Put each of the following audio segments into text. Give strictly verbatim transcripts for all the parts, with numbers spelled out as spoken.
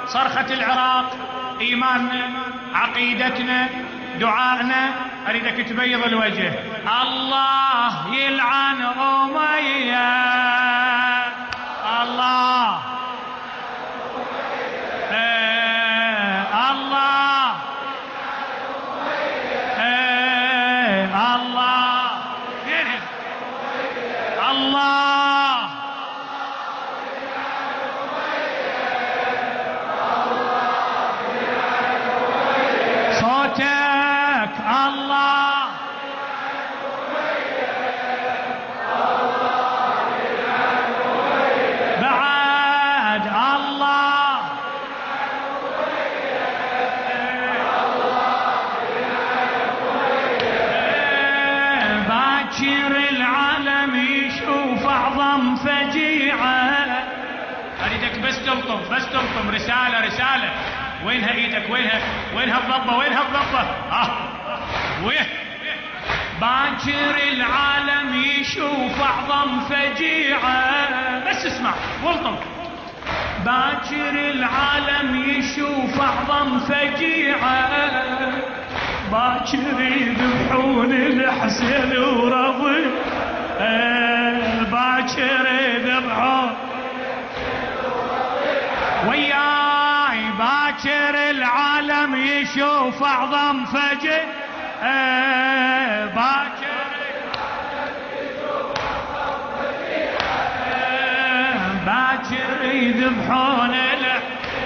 صرخة العراق، إيماننا، عقيدتنا، دعائنا. أريدك تبيض الوجه. الله يلعن أمية، الله ايه الله ايه الله الله صوتك الله بعد الله باكر العالم يشوف أعظم فجيعة. أريدك بس تلطم بس تلطم. رسالة رسالة. وينها ايدك؟ وينها وينها الضبة؟ وينها الضبة؟ اه ويه. باكر العالم يشوف أعظم فجيعة. بس اسمع والطم. باكر العالم يشوف أعظم فجيعة. باكر يذبحون الحسين ورضي. باكر يذبحون وياي. باكر العالم يشوف أعظم فجر. باكر باكر يذبحون له.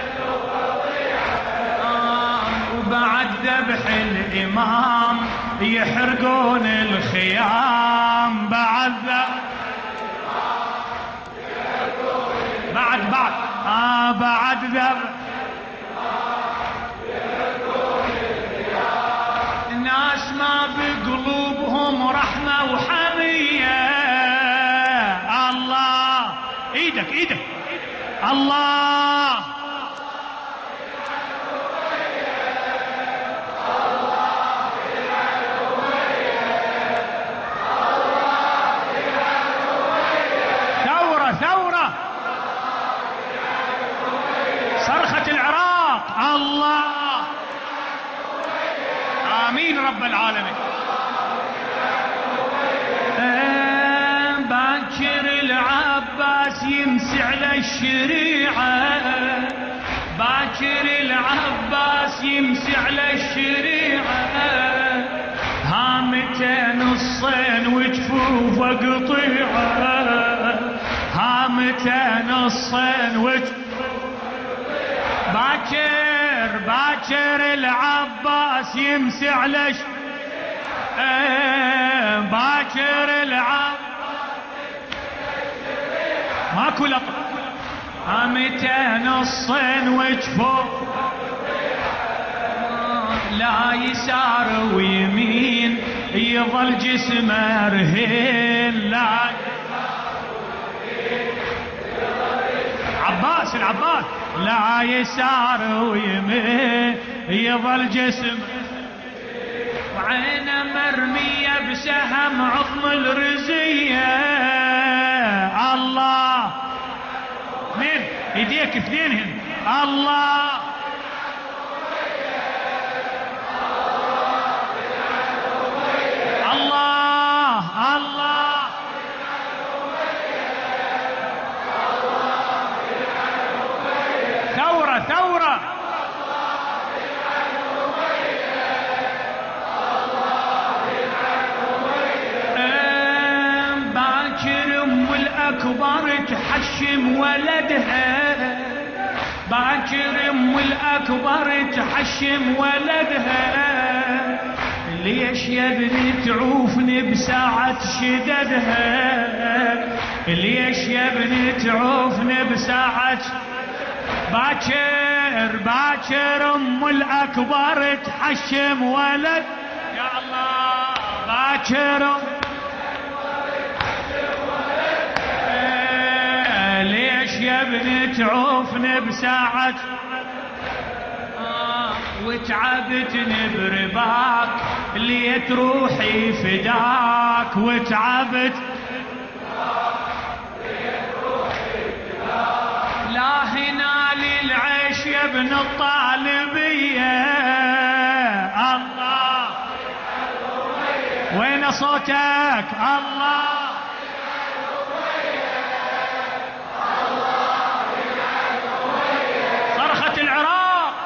وبعد ذبح الإمام يحرقون الخيام. بعد ذبح بعد بعد آه بعد ذبح الناس ما بقلوبهم رحمة وحمية. الله ايدك ايدك الله ثورة ثورة صرخة العراق. الله آمين رب العالمين. باكر العباس يمسي على الشريعة. باكر العباس يمسي على الشريعة. هامتين الصين وجفوفه قطيعة. هامتين الصين وجفوفه. باكر باكر العباس يمسي على ش... ايه باكر العباس ماكو لطف. هامتين الصين وجفوف لا يسار ويمين يظل جسمه رهين. لا عباس العباس لا يسار ويمين يظل جسم. وعينه مرمية بسهم عظم الرزية. الله اثنين ايديك اثنينهن. الله الله الله ثورة ثورة باكر ام الاكبر تحشم ولدها. باكر ام الاكبر تحشم ولدها. ليش يا ابني تعوفني بساعة شددها؟ ليش يا ابني تعوفني بساعة؟ باكر باكر ام الاكبر تحشم ولد. يا الله باكر ليش يا ابني تعوفني بساعة؟ آه وتعبتني برباك ليت روحي فداك. وتعبت لا هنا للعيش يا ابن الطالبية الله وين صوتك الله صرخة العراق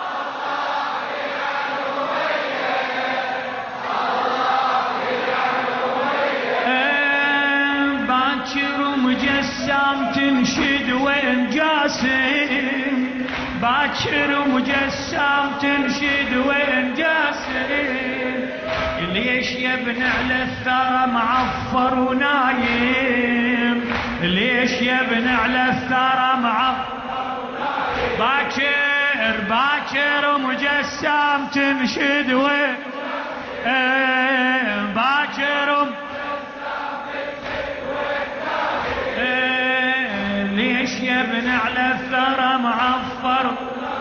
باكر ومجسم تنشد وين جاسم باكر ومجسم تنشد وين جاسم ليش يا ابن على الثرى معفر ونايم ليش يا ابن على الثرى معفر ونايم باكر باكر ومجسم تنشد وين باكر ليش يا ابن على الثرى معفر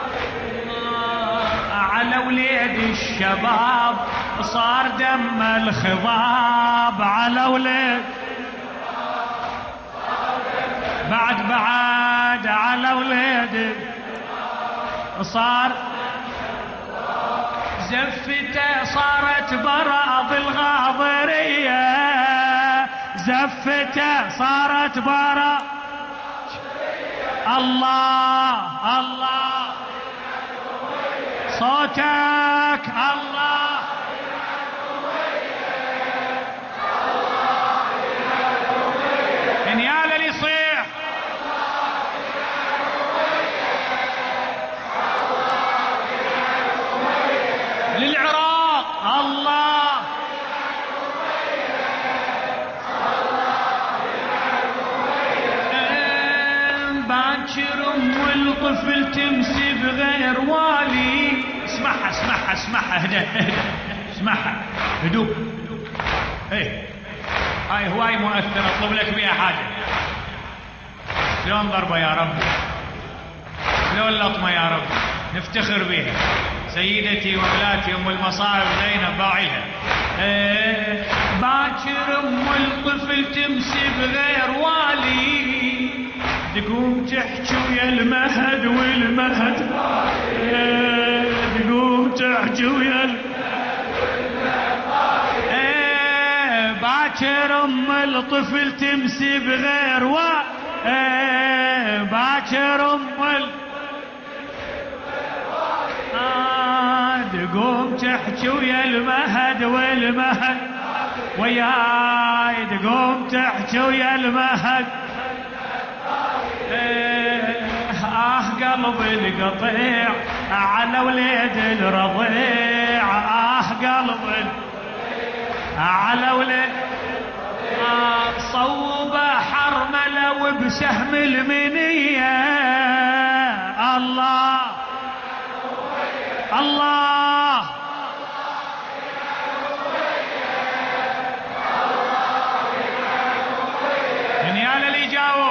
على وليد الشباب صار دم الخضاب على وليد بعد بعد على وليد صار زفته صارت براض الغاضرية زفته صارت براض الله الله صوتك الله انيال اللي يصيح للعراق الله باكر ام الطفل تمسي بغير والي اسمعها اسمعها اسمعها اهدى اهدى اسمعها هدوء ايه هاي هواي مؤثرة اطلب لك بيها حاجة شلون ضربة يا رب شلون لطمة يا رب نفتخر بها سيدتي وولاتي ام المصائب زينب باعيها ايه باكر ام الطفل تمسي بغير والي تقوم تحكي ويا المهد والمهد ايه تقوم تحكي ويا المهد والمهد ايه باكر ام الطفل تمسي بغير والي ايه باكر ام آه تقوم تحكي ويا المهد والمهد وياي تقوم تحكي ويا المهد آه قلب القطيع على وليد الرضيع آه قلب على وليد آه صوبه حرمله وبسهم المنية الله الله نيال اللي يجاوب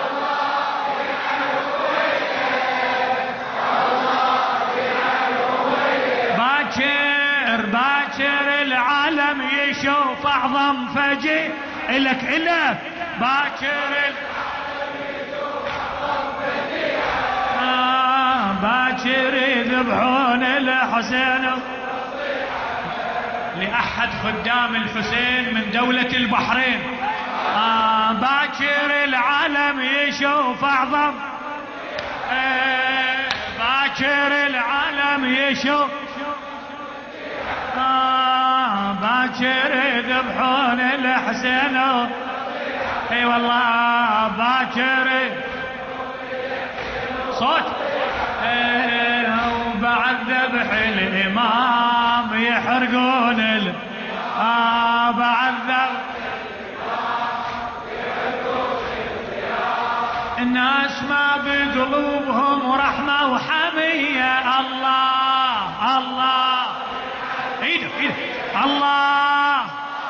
باكر باكر العالم يشوف اعظم فجي الك الك باكر العالم يشوف اعظم فجي آه باكر يذبحون الحسين لأحد خدام الحسين من دولة البحرين آه باكر العالم يشوف اعظم آه باكر العالم يشوف آه باكر يذبحون الحسين اي والله باكر صوت ايه وبعد ذبح الامام يحرقون ال آه بعد ذبح الناس ما بقلوبهم رحمة وحمية الله الله ايده ايده الله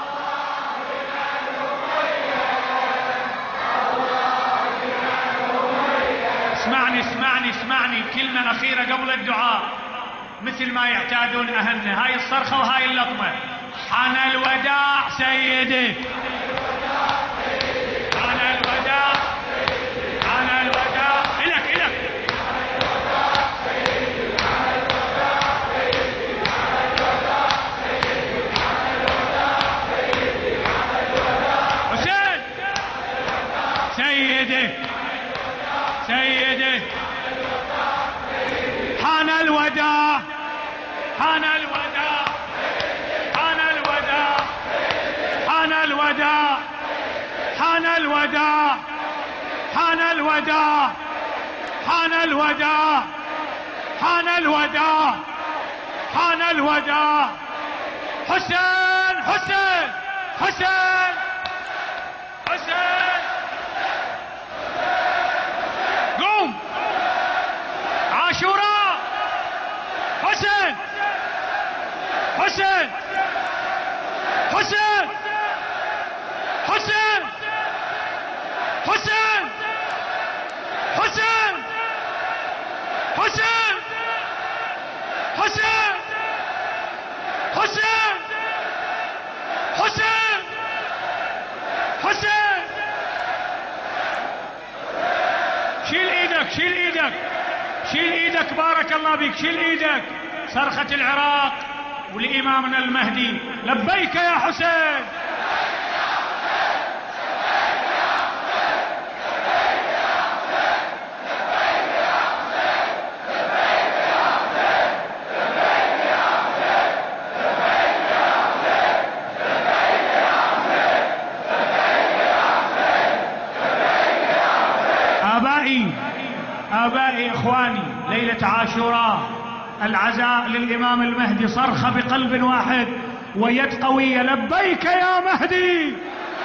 اسمعني اسمعني اسمعني كلمة أخيرة قبل الدعاء مثل ما يعتادون أهلنا هاي الصرخة وهاي اللطمة حان الوداع سيدي حان الوداع حان الوداع إلك إلك حان الوداع حان الوداع حان الوداع حان الوداع حان الوداع حان الوداع حان الوداع حان الوداع. حسين حسين حسين حسين قوم. عاشوراء حسين حسين حسين حسين حسين حسين حسين حسين حسين حسين حسين. شيل ايدك شيل ايدك شيل ايدك بارك الله بك شيل ايدك. صرخة العراق ولإمامنا المهدي لبيك يا حسين. آبائي آبائي إخواني، ليلة عاشوراء العزاء للإمام المهدي، صرخة بقلب واحد ويد قوية لبيك يا مهدي.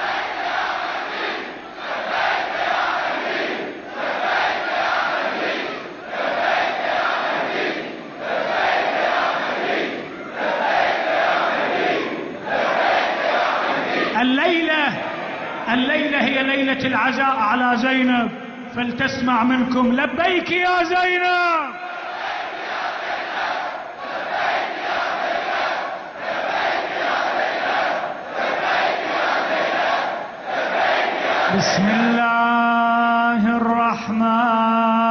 الليلة الليلة هي ليلة العزاء على زينب، فلتسمع منكم لبيك يا زينب. بسم الله الرحمن